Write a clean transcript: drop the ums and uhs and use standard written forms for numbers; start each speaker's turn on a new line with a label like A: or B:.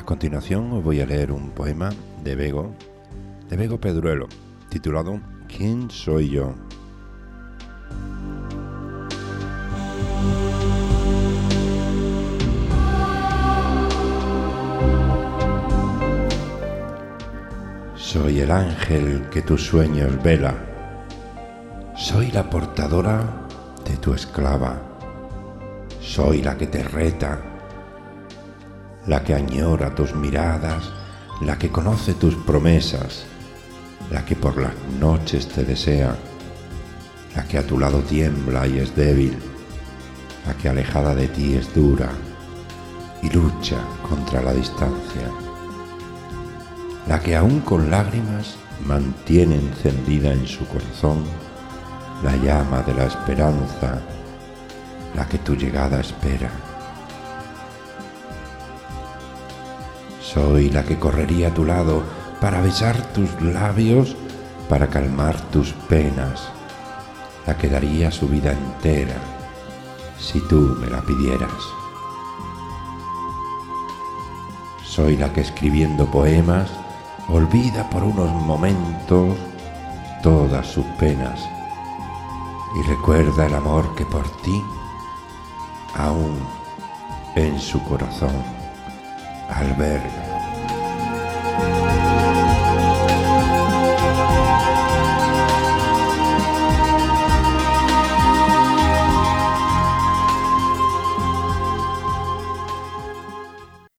A: continuación os voy a leer un poema de Bego Pedruelo, titulado ¿Quién soy yo? Soy el ángel que tus sueños vela, soy la portadora de tu esclava, soy la que te reta, la que añora tus miradas, la que conoce tus promesas, la que por las noches te desea, la que a tu lado tiembla y es débil, la que alejada de ti es dura y lucha contra la distancia, la que aún con lágrimas mantiene encendida en su corazón la llama de la esperanza, la que tu llegada espera. Soy la que correría a tu lado para besar tus labios, para calmar tus penas, la que daría su vida entera si tú me la pidieras. Soy la que escribiendo poemas olvida por unos momentos todas sus penas y recuerda el amor que por ti aún en su corazón alberga.